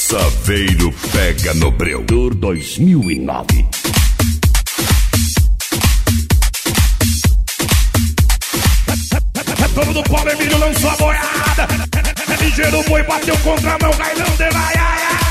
Saveiro pega no breu. Tour 2009. Todo do Paulo Emílio lançou a boiada. É ligeiro, o boi bateu contra a mão, Gailão de Laiaia.